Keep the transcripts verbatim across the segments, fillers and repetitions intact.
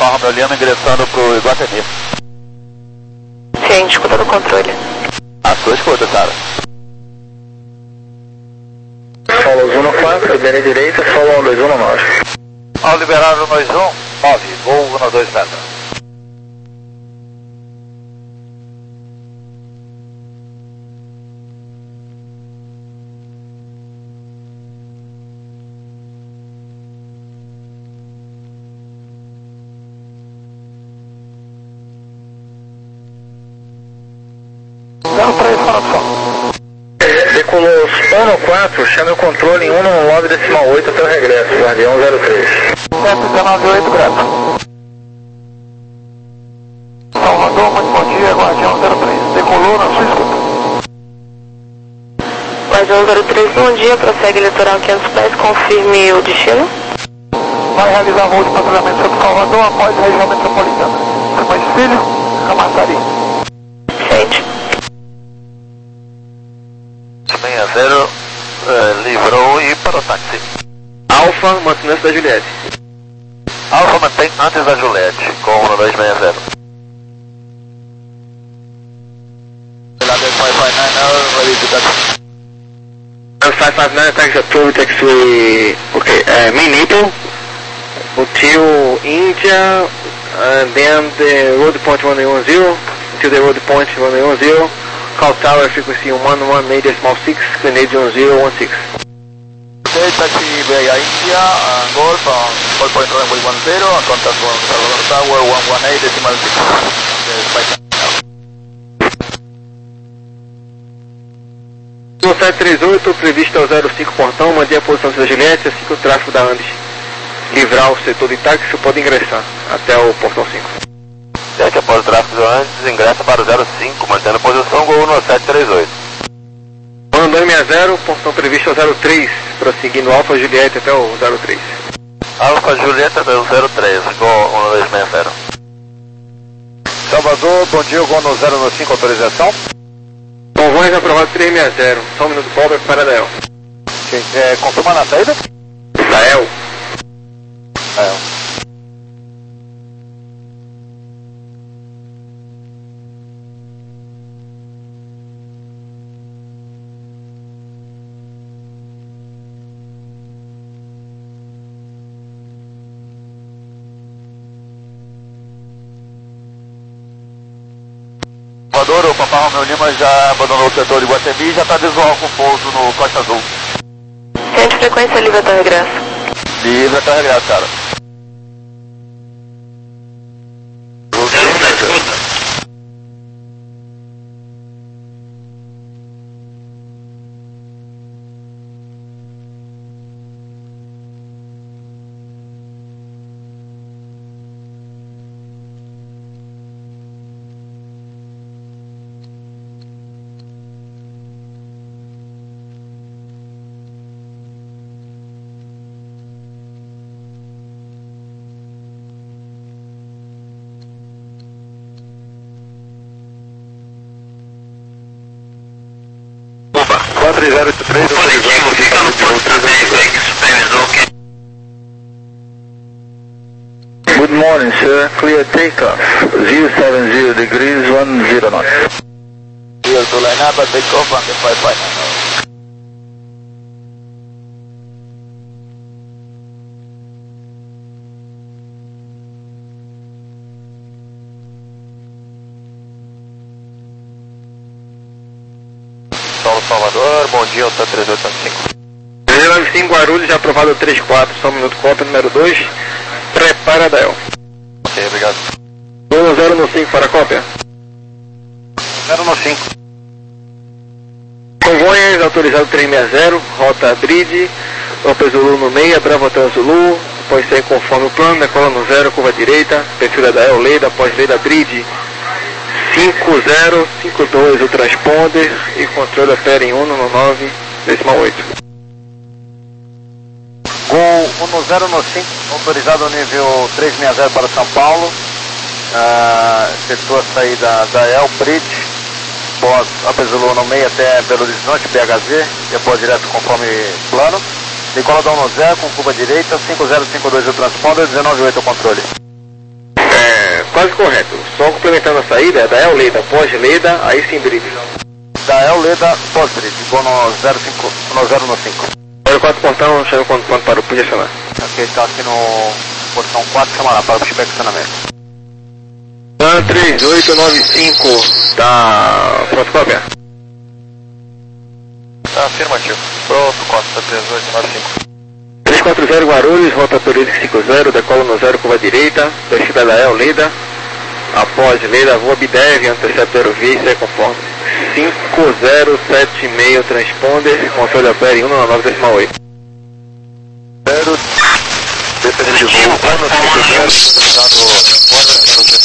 Papa Romeo Lima ingressando pro Iguatemi. Ciente, escuta do controle. A sua escuta, Sara. Follow um quatro, libera direita, follow dois um nove. Ao liberar o dois um, nove, voo um dois metros. Decolou um quatro, chame o controle em um nove decimal oito até o regresso, Guardião zero três. sete dezenove oito, grato. Salvador, muito bom dia, Guardião zero três. Decolou na sua escuta. Guardião zero três, bom dia, prossegue litoral quinhentos pés, confirme o destino. Vai realizar voo de patrulhamento sobre Salvador após a região metropolitana. Simões Filho, Camaçari. Ciente. zero, uh, livrou e para o táxi. Alfa, mantendo antes da Juliette. Alfa mantém antes da Juliette, com um dois seis zero. five five nine, taxi approved, taxi, okay, uh, main Naples, until India, and then the road point one one zero, until the road point one one zero. Call tower frequency one one eight decimal six, Canadian zero one six. Okay, taxi Bay India, and Golf, on call point runway one zero, and contact one Salvador Tower one one eight decimal six. No sete três oito, previsto ao zero cinco portão, mantém a posição da Juliette, assim que o tráfego da Andes livrar o setor de táxi, pode ingressar até o portão cinco. sete após o tráfego antes, ingressa para o zero cinco, mantendo a posição Gol no sete três oito. Andando sessenta e zero, portão previsto ao zero três, prosseguindo Alfa Juliette até o zero três. Alfa Juliette até o zero três, Gol um dois seis zero. Salvador, bom dia, Gol no zero cinco, autorização. Convoys aprovado três sessenta zero, só um minuto, Bob para Dael. É, confirma na saída? Dael. Dael. Salvador, o Papa Romeo Lima já abandonou o setor de Guatemi e já está visual com pouso no Costa Azul. Ciente, frequência livre até o regresso. Livre até o regresso, cara. quatro zero oito três, positivo, fica no portão dez, Good morning, sir. Clear takeoff. zero seven zero degrees, one zero knots. Clear to line up and take off on the five five nine. Salvador, bom dia, Alta três oito cinco. zero nove cinco Guarulhos, já aprovado três quatro, só um minuto, cópia número dois, prepara Dael. Ok, obrigado. zero cinco para a cópia. zero cinco. Convoys, autorizado três sessenta zero, rota Bridge, Opa Zulu no meia, Bravo Hotel Zulu, após ser conforme o plano, decola no zero, curva direita, perfil da Dael, Leida, após Leida Bridge, cinco zero cinco dois o transponder e controle opera em um nove decimal oito. Gol um zero cinco, autorizado nível três sessenta zero para São Paulo, uh, efetua a saída da El Bridge, após Apesulu no meio até Belo Horizonte, B H Z, depois direto conforme plano, decola da um zero com curva direita, cinco zero cinco dois o transponder, dezenove oito o controle. quase correto. Só complementando a saída, da El Leda, pós-Leda, aí sim bridge. Da El Leda, pós-bridge, vou no zero cinco, no zero no cinco. zero quatro portão, chama quando, quando parou, podia chamar. Ok, está aqui no portão quatro, chama lá, para o perfeccionamento. Plan três oito nove cinco, da Fotocópia. Afirmativo. Pronto, Costa três oito nove cinco. três quatro zero Guarulhos, rota turística cinco zero, decola no zero, curva direita, descida da El Leda, após Leda, voa Bidev, antecede aerovia e segue conforme. cinco zero sete seis transponder, controle opera em um nove nove decimal oito. zero, dependendo de voo, um cinco zero, usado fora,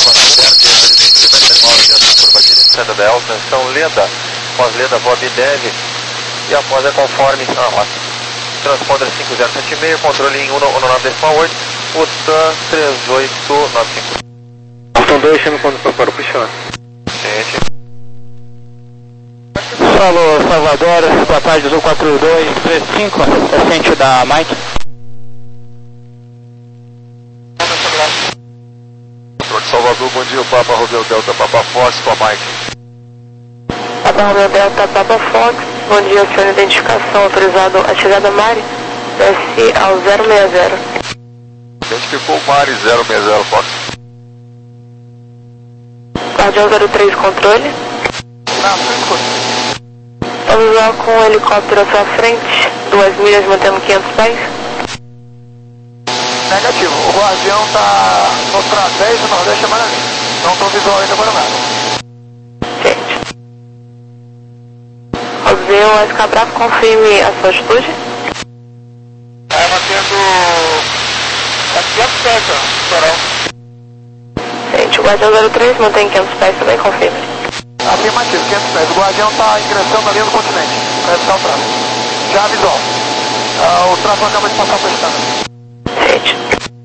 curva direita, saída da El, atenção Leda, após Leda, voa Bidev, e após é conforme a rota. Transponder cinco zero sete seis, controle em um nove decimal oito, Utan três oito nove cinco. Portão dois, chame quando para o puxar. Gente. Falou, Salvador, boa tarde, Azul quatro dois três cinco, assistente da Mike. Salvador, bom dia, o Papa Romeo Delta, Papa Fox com a Mike. Papa Romeo Delta, Papa Fox, bom dia, senhor, identificação autorizado a chegada Mari, desce ao zero seis zero. Identificou o Mari zero seis zero, Fox. Guardião zero três, controle. Vamos lá com o helicóptero à sua frente, duas milhas, mantendo quinhentos pés. Negativo, o Guardião está no trapézio do Nordeste Amaranhão. Não estou visual ainda para nada. Gente. Roseu, S K Bravo, confirme a sua atitude. É, mantendo quinhentos pés, Torão. Gente, o Guardião zero três mantém quinhentos pés também, confirme. Afirmativo, quinhentos pés. O Guardião está ingressando na linha do continente. Vai buscar o tráfego. Já visual. Ah, o tráfego acaba de passar por escada. Gente.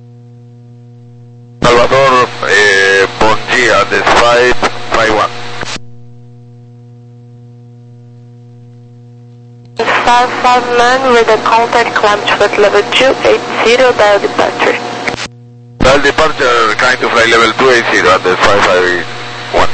Salvador, eh, bom dia, this five five one. five five nine with a contact climb to flight level two eight zero, dial departure. Dial departure, trying to fly level two eight zero at the five five one.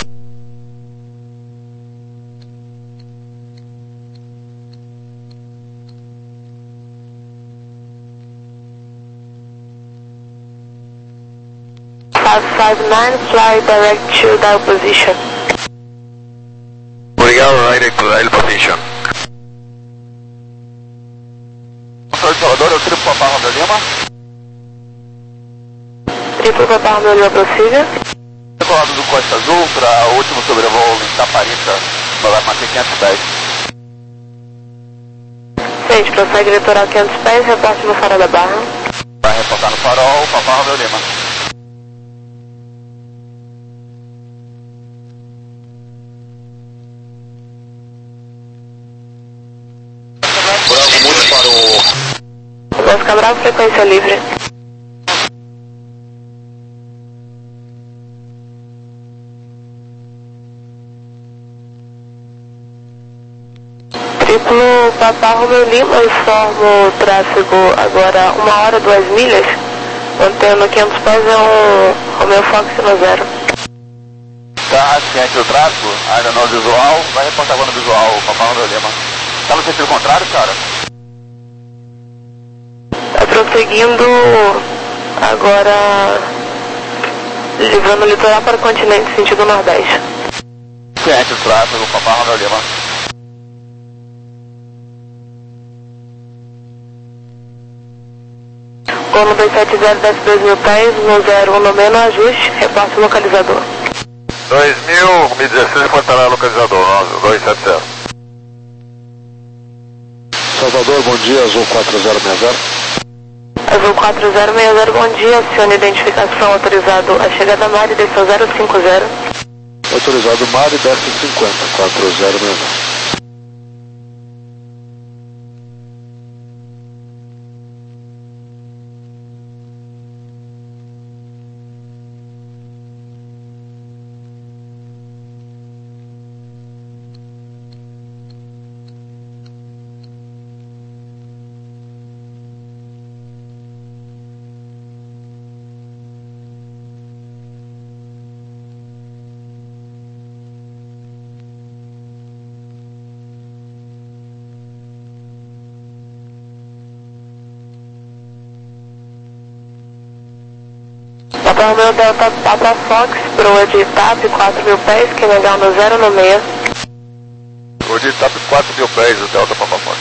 five five nine, fly direct to dial position. Obrigado, direct to dial position. Senhor Salvador, eu triplo Papa Romeo Lima. Triplo Papa Romeo Lima, prossiga. Decolado do Costa Azul para o último sobrevoo em Taparica, para manter quinhentos pés. Gente, prossegue litoral quinhentos pés, reporte no farol da Barra. Vai reportar no farol, Papa Romeo Lima. Bravo, muito para o... Vamos ficar bravo, frequência livre. Triplo Papa Romeo Lima, informo o tráfego agora uma hora, duas milhas, mantendo quinhentos pés, é um Romeo Fox no zero. Tá ciente do tráfego, ainda no visual, vai reportar agora no visual, Papa Romeo Lima. Tá no sentido contrário, cara? Tá prosseguindo agora, livrando o litoral para o continente, sentido nordeste. Ciente do tráfego, Papa Romeo Lima. Gol no dois sete zero, desce dois mil pés, no zero um no menos, ajuste, reporte localizador. dois mil, me dezesseis, Fortaleza localizador, dois sete zero. Salvador, bom dia, Azul quatro zero seis zero. Azul quatro zero seis zero, bom dia, acione identificação, autorizado a chegada Mari, desceu zero cinco zero. Autorizado Mari, desce cinquenta, quatro zero seis zero. Papa Romeo Delta Papa Fox, proa de TAP, quatro mil pés, que legal no zero no meia. Proa de TAP quatro mil pés, o Delta Papa Fox.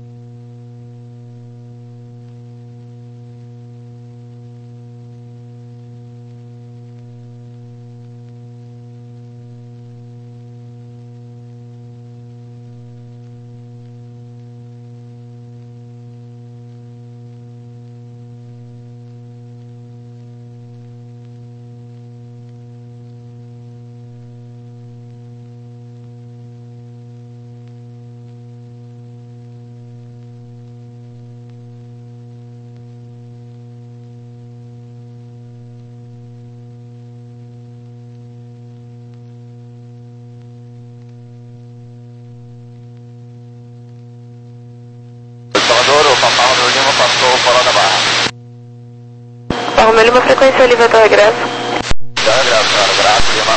Salvador, o Papa Romeo Lima passou fora da barra. Papa Romeo Lima, frequência livre até o regresso. Até o regresso, cara. Abraço, Lima.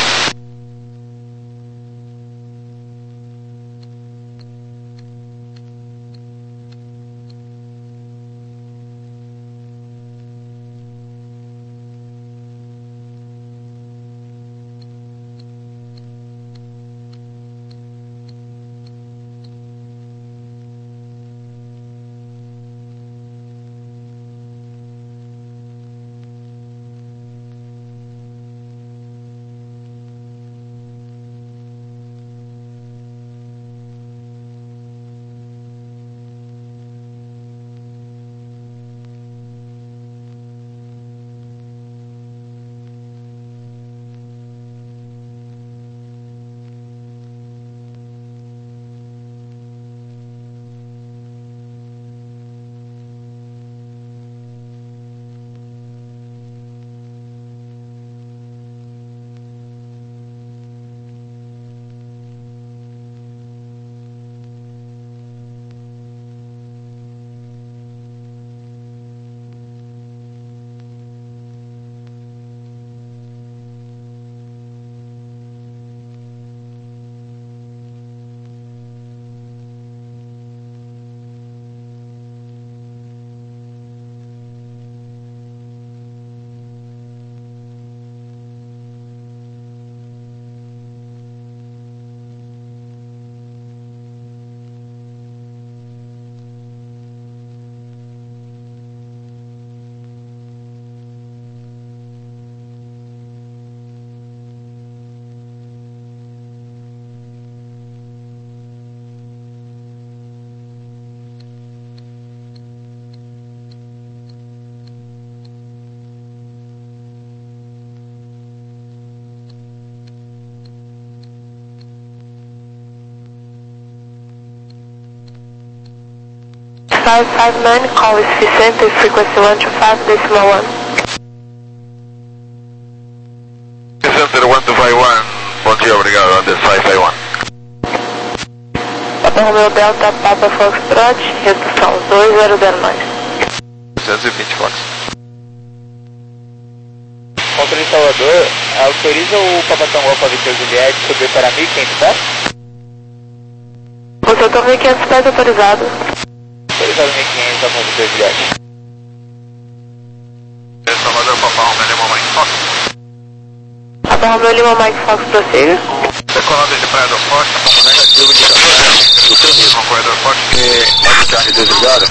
five five nine, call is Vicente, frequency one two five, decimal one. Center one two five one, bom dia, obrigado, Andes five five one. Papa Romeo Delta Papa Foxtrot, redução dois zero zero nove. duzentos e vinte Fox. Controle de Salvador, autoriza o Papa Tango para Victor Juliette subir para mil e quinhentos pés? O setor mil e quinhentos pés autorizado. Autorizado mil e quinhentos, a Victor Juliette. Salvador, Papa Romeo Lima Mike Fox. Papa Romeo Lima Mike Fox, prossiga. Decolada de Praia do Forte, como negativo, indicação do seu mesmo corredor forte que é de carne desligada.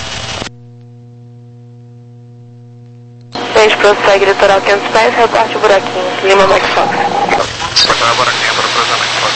Gente, prossegue litoral quinhentos pés, reporte buraquinho, Lima Mike Fox. Cortar buraquinho para o cruzamento Fox.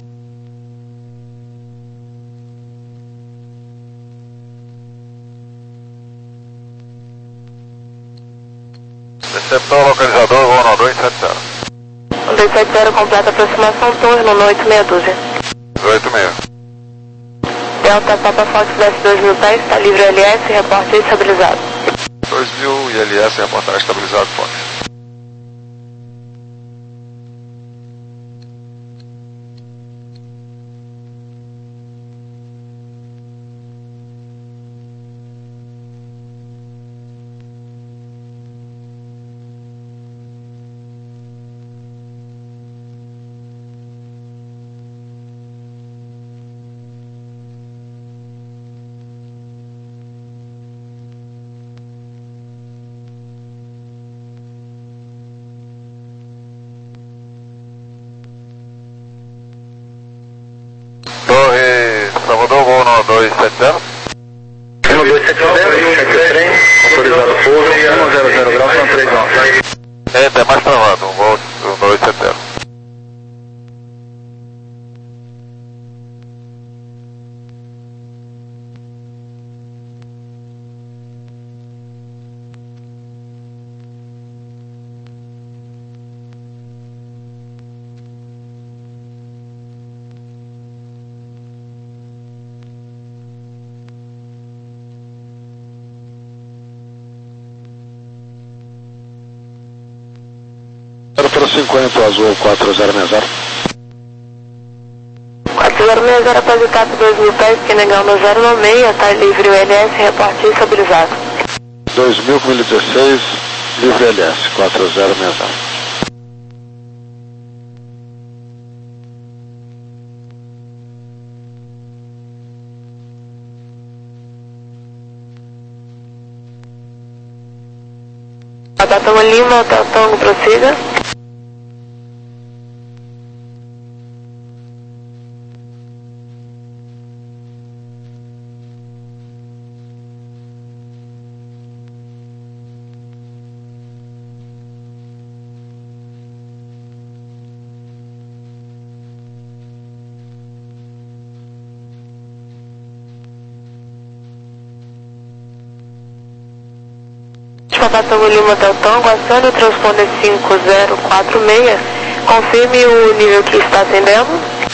Receptor localizador, One dois sete zero. um dois sete zero, completa aproximação, turno no oito meia dúzia. oito seis. Delta Papa Fox desce dois mil pés, está livre L S, reporte estabilizado. dois mil e L S reportar estabilizado Fox. dois sete zero. um dois sete zero, cheque o trem, autorizado pouso, um zero zero graus, um três nove. É, é mais travado, um voo um dois sete zero. Para cinquenta, azul quatro zero seis zero. quatro zero seis zero, após o T A P dois mil pés, que negando zero nove seis, tá livre o L S, reporte estabilizado. dois mil com mil dezesseis, livre L S, quatro zero seis zero. Papatango Lima, Hotel Tango, prossiga. Papatango Lima, Hotel Tango, acione o transponder cinco zero quatro seis, confirme o nível que está atendendo.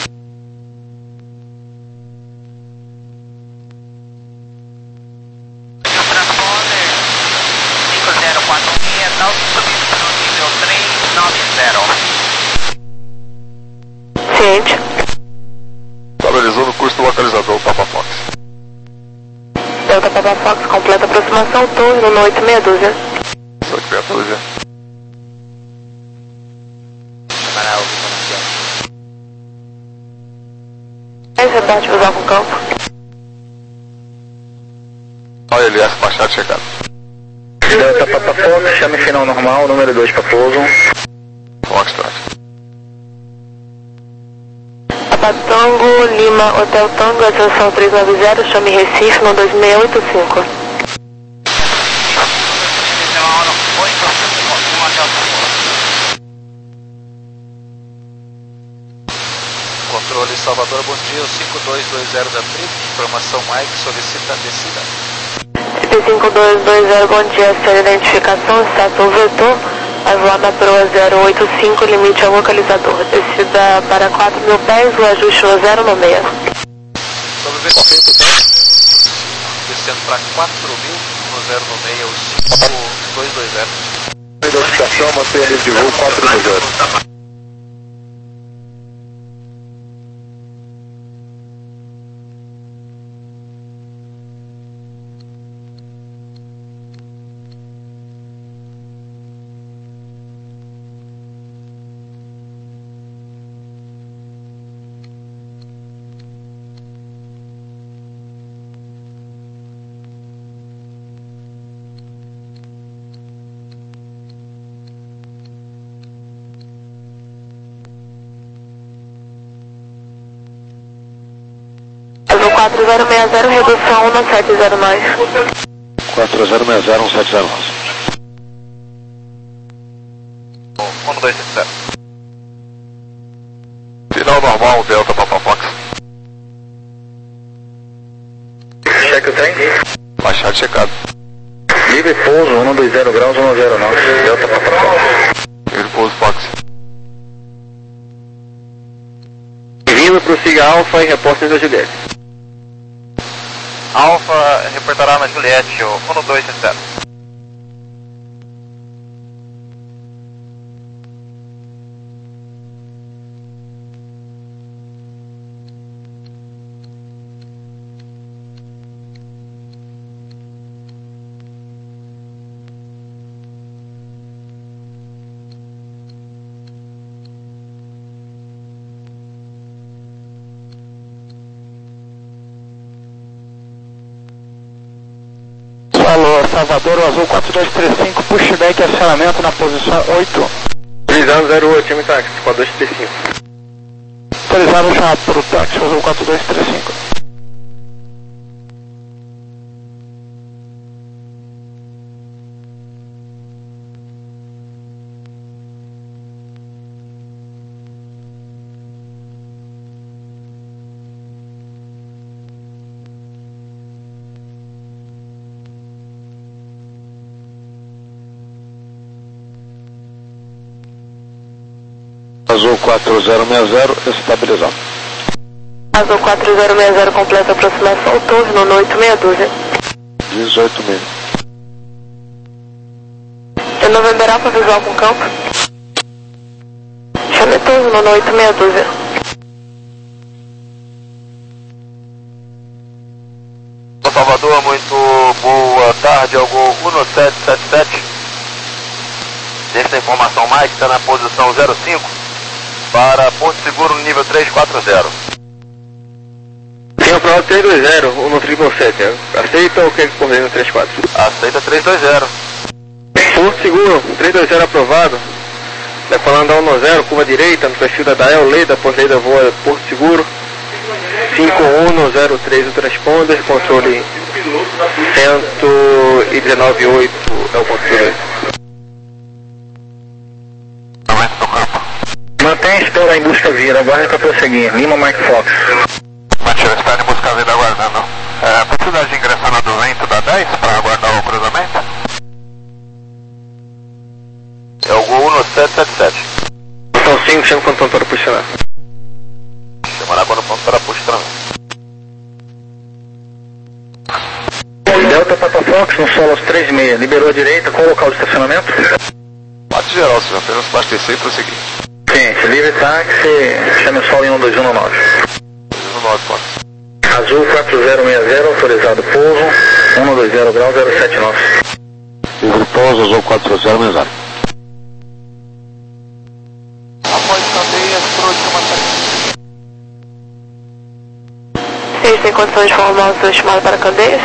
O transponder cinco zero quatro seis, não subindo para o nível três nove zero. Ciente. Estabilizou no curso do localizador Papa Fox. Delta Papa Fox, completa aproximação, turno no oito meia dúzia. oito meia dúzia. Reparte visual com campo. Olha L S, Machado chegado. Delta Papa Fox, chame final normal, número dois para pouso. Foxtrot. Papatango Lima, Hotel Tango, atenção três nove zero, chame Recife no dois seis oito cinco. Controle Salvador, bom dia, o cinco dois dois zero da Trip, informação Mike, solicita a descida. Trip cinco dois dois zero, bom dia, sua identificação, status vetor, azuada proa zero oito cinco, limite ao localizador, descida para quatro mil pés, o ajuste no zero nove seis. Sobre o vetor, descendo para quatro mil, no zero nove seis, o cinco dois dois zero. Identificação, mantenha a de voo quatro dois zero. quatro zero seis zero, redução um sete zero nove. quatro zero seis zero, um sete zero nove. um dois sete zero. Final normal, Delta Papa Fox. Cheque o trem. Machado checado. Livre pouso, um dois zero graus, um zero nove. Delta Papa Fox. Livre pouso Fox. Vindo, prossiga Alfa e reporte da Juliette. Alfa reportará na Juliette, o um dois sete zero. Alô, Salvador, o azul quatro dois três cinco, pushback e acionamento na posição oito. Utilizando zero oito, time táxi, quatro dois três cinco. Autorizado chamado para o táxi, azul quatro dois três cinco. quatro zero seis zero, estabilizado. Azul quatro zero seis zero, completa a aproximação, turno no oito meia dúzia. dezoito meia. É November Alpha, visual com campo. Chame turno no oito meia dúzia. Salvador, muito boa tarde, Algo um sete sete sete. Esta informação Mike está na posição zero cinco para Porto Seguro no nível três quatro zero. Tem aprovado três dois zero, o no triple sete. Aceita ou quer que correr no três quatro? Aceita três dois zero. Porto Seguro, três dois zero aprovado. Decolando a um zero, curva direita, no perfil da Dael Leda, após Leda voa Porto Seguro. cinco um zero três o transponder, controle cento e dezenove oito é o controle. Mantém a espera em busca vida, aguarde para prosseguir. Lima Mike Fox. Mantive a espera em busca vida aguardando. É, precisa de ingressar na do vento da dez para aguardar o cruzamento? É o Gol um sete sete sete. São cinco, chama quando para posicionar. Chamará quando ponto para posicionar. Delta Papa Fox, no solo aos três e meia. Liberou a direita, qual o local de estacionamento? Bate geral, se apenas abastecer e prosseguir. Ciente, livre táxi, chame o solo em um dois um nove. No nove, pode. Azul quatro zero seis zero, autorizado pouso, um dois zero grau zero sete nove. Livre pouso, Azul quatro zero seis zero. Após cadeias, por última taxa. Vocês têm condições de formar o seu estimado para Candeias?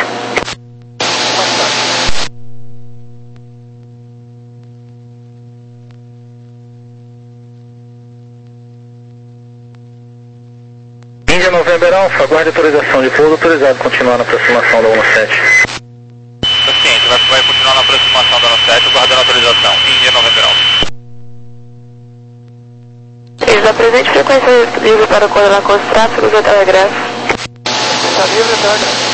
Índia November Alpha, aguarde autorização de pouso, autorizado continuar na aproximação da um sete. Paciente, vai, vai continuar na aproximação da um sete, guardando autorização. Índia November Alpha. Eles apresentem frequência livre para coordenar com os tráfegos e telegráfico. Está livre, tá?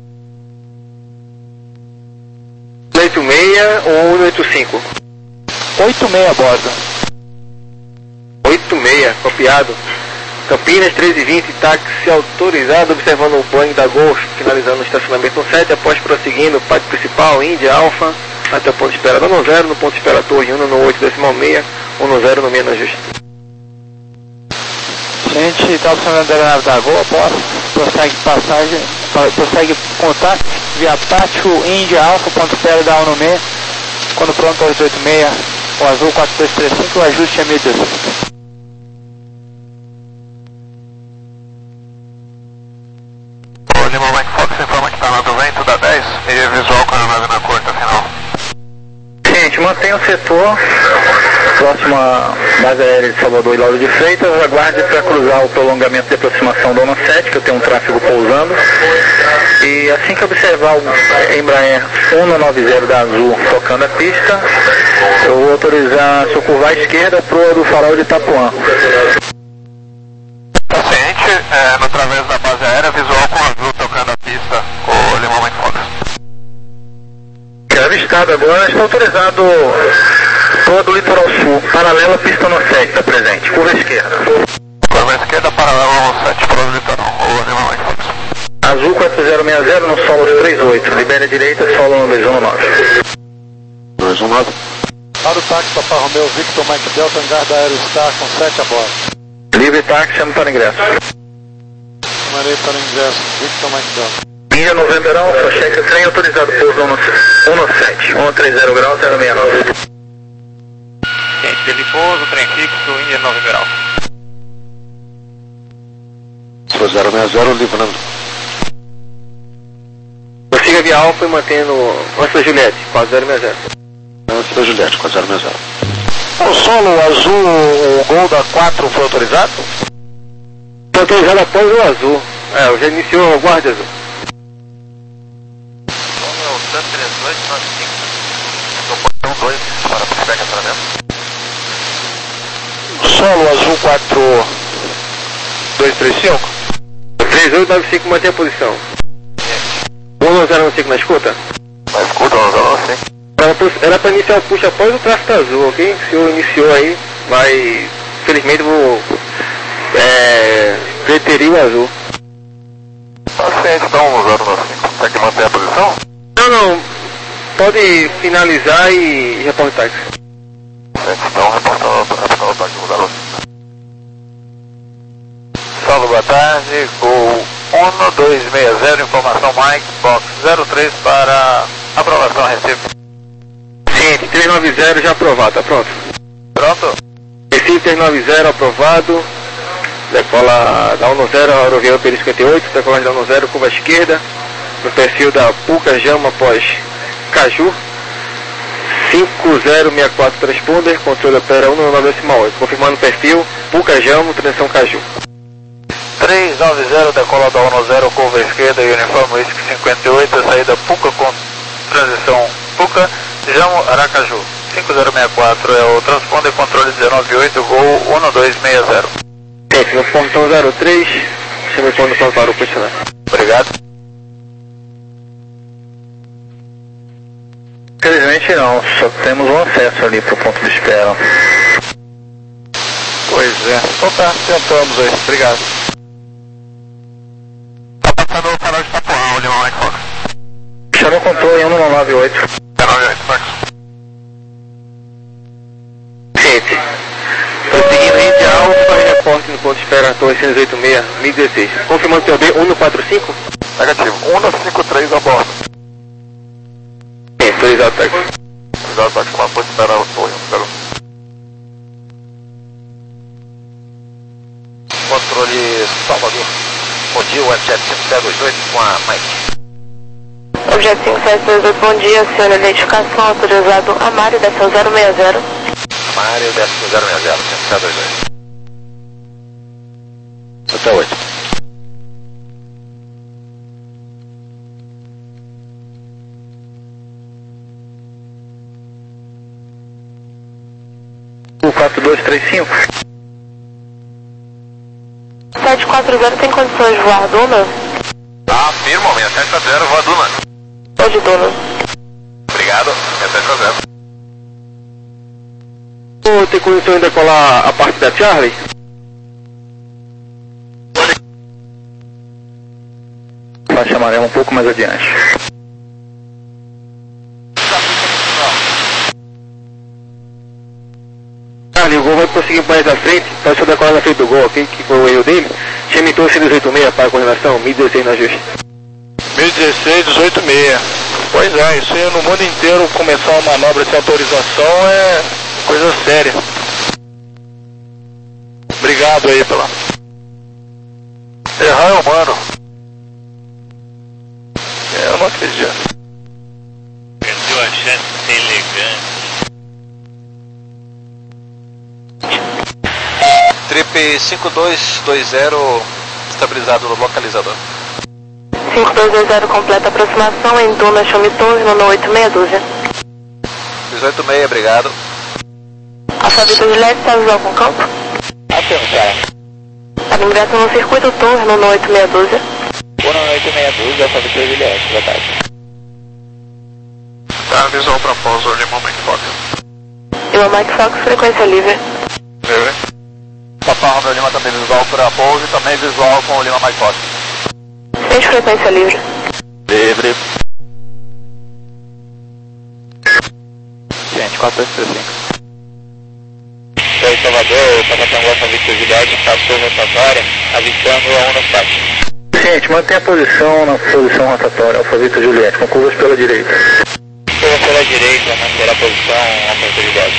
oito seis ou oito cinco? oito meia bordo. oito seis, copiado. Campinas três e vinte, táxi autorizado, observando o Boeing da Gol, finalizando o estacionamento no sete, após prosseguindo, pátio principal, Índia, Alfa, até o ponto de espera no zero, no ponto de espera Torre um no oito decimal seis, um zero no menos ajuste. Gente, está observando a aeronave da Gol, após prossegue passagem, prossegue contato via pátio Índia, Alfa, ponto de espera da um no meio, quando pronto aos oito e meia, o Azul quatro dois três cinco, o ajuste é mil e dezesseis. Lima Mike Fox informa que está na do vento da dez e visual com a nave na curta final. Gente, mantenha o setor próximo à base aérea de Salvador e Lauro de Freitas, aguarde para cruzar o prolongamento de aproximação da ONU sete, que eu tenho um tráfego pousando. E assim que observar o Embraer um nove zero da Azul tocando a pista, eu vou autorizar a curvar à esquerda para o do farol de Itapuã. Paciente, é, no través da base aérea, visual com Azul tocando a pista, o Lima Mike Fox. É avistado agora, está autorizado todo o litoral sul, paralelo à pista no sete, está presente, curva esquerda. Curva esquerda, paralelo ao sete para o litoral, o Lima Mike Fox. Azul quatro zero seis zero no solo três oito, libera a direita, solo no dois um nove. dois um nove. Para o táxi Papa Romeo Victor Mike Delta, hangar da Aerostar com sete a bordo. Livre táxi, chama para ingresso. Chamarei para ingresso, Victor Mike Delta. Índia November Alpha, cheque trem autorizado pouso um sete, um três zero grau zero seis nove. Ciente, dele pouso, trem fixo, Índia November Alpha. zero seis zero, livrando. Prossiga via Alfa e mantendo antes da Juliette, quatro zero seis zero. Antes da Juliette, quatro zero seis zero. O solo azul, o Gol da quatro foi autorizado? Foi autorizado após o azul. É, já iniciou o guarda azul. Romeo cento e trinta e dois, nove cinco. Estou portão dois para feedback para dentro. Solo azul quatro dois três cinco. três oito nove cinco, mantém a posição. um zero nove cinco na escuta? Na escuta, um zero nove cinco. Era para iniciar o push após o tráfego azul, ok? Se o iniciou aí, vai Felizmente vou é, preterir o azul. Paciente, então, no zero nove cinco. Quer que mantenha a posição? Não, não. Pode finalizar e reportar. Paciente, então, reportando, reportando o ataque no zero nove cinco. Salve, boa tarde. Gol um dois seis zero, informação Mike, box zero três para aprovação Recife. Gente, três nove zero já aprovado, tá pronto? Pronto? Recife três nove zero aprovado. Decola da um zero, Aerovião Peri cinquenta e oito, decola da um zero, curva esquerda, no perfil da Puca Jama após Caju. cinco zero seis quatro transponder, controle opera um nove oito, confirmando o perfil, Puca Jama, transição Caju. três nove zero, decola da um zero, curva esquerda, uniforme Whisky cinquenta e oito, saída Puca com transição Puca, Jamo Aracaju. cinco zero seis quatro é o transponder, controle dezenove oito, gol um dois seis zero. Gente, no portão zero três, chame quando para o questionário. Obrigado. Infelizmente não, só temos um acesso ali para o ponto de espera. Pois é. Então tá, tentamos aí. Obrigado. Tá passando o canal de Tapuã, o Lima Mike Fox. Chame o controle um nove oito. nove oito, Fox. Gente, prosseguindo em ideal, faz reporte no ponto de espera Torre cento e oitenta e seis, mil e dezesseis. Confirmando T O B um quatro cinco? Negativo, um cinco três a bordo. Sim, autorizado táxi. Autorizado táxi, mas pode esperar o Torre um zero. Controle Salvador. Modil Webjet cinco sete dois oito com a Mike. Objeto cinco sete dois oito, bom dia, senhor. Identificação autorizado Amário, décimo zero seis zero. Mário, décimo zero seis zero, cinco sete dois oito. Até oito. O quatro dois três cinco. sete quatro zero tem condições de voar Duna? Afirmo, seis sete quatro zero, voa Duna. Pode Duna. Obrigado, seis sete quatro zero. Vou ter condição de decolar a parte da Charlie? Faixa amarela um pouco mais adiante. Charlie, o gol vai prosseguir mais à frente, pode só decolar na frente do gol, ok? Que foi o erro dele. Chame então cento e oitenta e seis para a coordenação, mil e dezesseis no ajuste. mil e dezesseis, dezoito seis. Pois é, isso aí no mundo inteiro começar uma manobra sem autorização é coisa séria. Obrigado aí pela... Errar é humano. É, eu não acredito. Perdeu a chance de ser elegante. Trip cinco dois dois zero, estabilizado no localizador. cinco dois dois zero, completa aproximação em Duna, chame Torre, no oito seis dúzia. dezoito seis, obrigado. Alfabeto Juliette, está visual com campo? Afirmar. Para ingresso no circuito Torre, no oito seis dúzia. um oito seis dúzia, alfabeto Juliette, boa tarde. Tá, visual para pouso, Lima Mike Fox. Lima Mike Fox, frequência livre. Livre. Papai Romeu Lima também visual para pouso e também visual com o Lima Mike Fox. seis frequência livre. Livre. Gente, quatro dois três cinco. Oi, Salvador, Papatanguá, alfabeto Juliette, passou rotatória, avistando a Uno sete. Gente, mantém a posição na posição rotatória, alfabeto Juliette, com curvas pela direita. Curva pela direita, manter a posição, alfabeto Juliette.